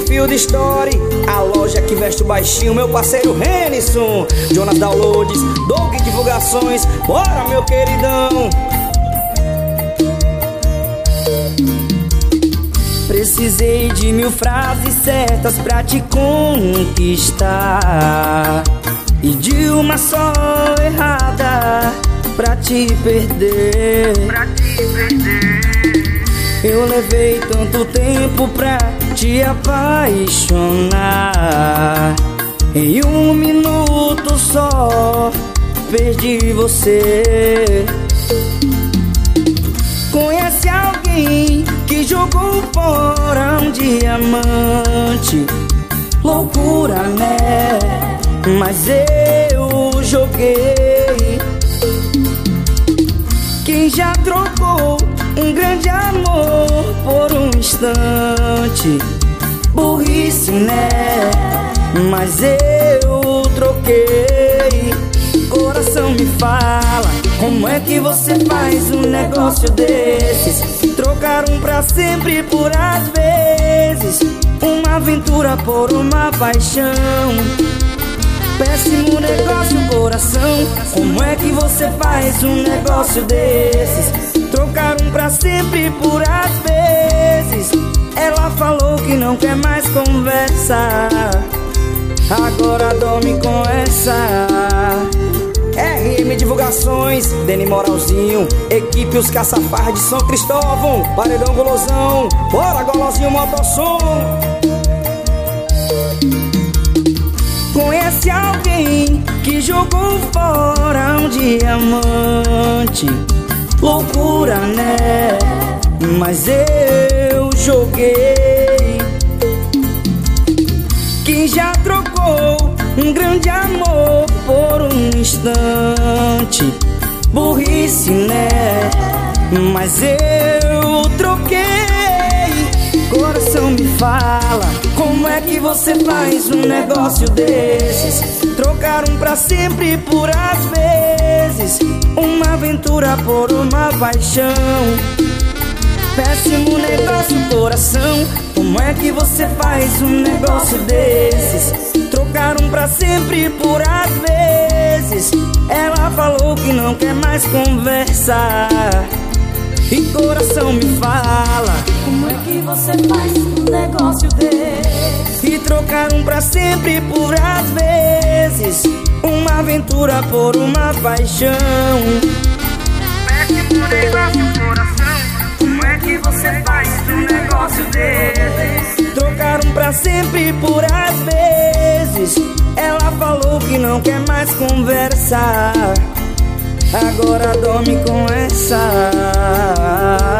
Field Story, a loja que veste o baixinho, meu parceiro Renison, Jonas Downloads, Doug Divulgações, bora meu queridão. Precisei de 1000 frases certas pra te conquistar, e de uma só errada pra te perder. Eu levei tanto tempo pra te apaixonar, em 1 minuto só perdi você. Conhece alguém que jogou fora um diamante? Loucura, né? Mas eu joguei. Quem já trocou um grande amor por um instante? Burrice, né? Mas eu troquei. Coração me fala, como é que você faz um negócio desses? Trocar um pra sempre por às vezes, uma aventura por uma paixão. Péssimo negócio, coração. Como é que você faz um negócio desses? Trocar um pra sempre por às vezes. Ela falou que não quer mais conversar, agora dorme com essa. RM Divulgações, Deni Moralzinho, equipe Os Caçafarras de São Cristóvão, Paredão Golosão, bora Golozinho Motossom. Conhece alguém que jogou fora um diamante? Loucura, né? Mas eu joguei. Quem já trocou um grande amor por um instante? Burrice, né? Mas eu troquei. Coração me fala, como é que você faz um negócio desses? Trocar um pra sempre por às vezes, uma aventura por uma paixão. Péssimo negócio, coração. Como é que você faz um negócio desses? Trocar um pra sempre por às vezes. Ela falou que não quer mais conversar, e coração me fala, como é que você faz um negócio desse? E trocar um pra sempre por às vezes, uma aventura por uma paixão. Péssimo negócio, coração. Como é que você faz um negócio desses? Trocar um pra sempre por às vezes. Ela falou que não quer mais conversar, agora dorme com essa.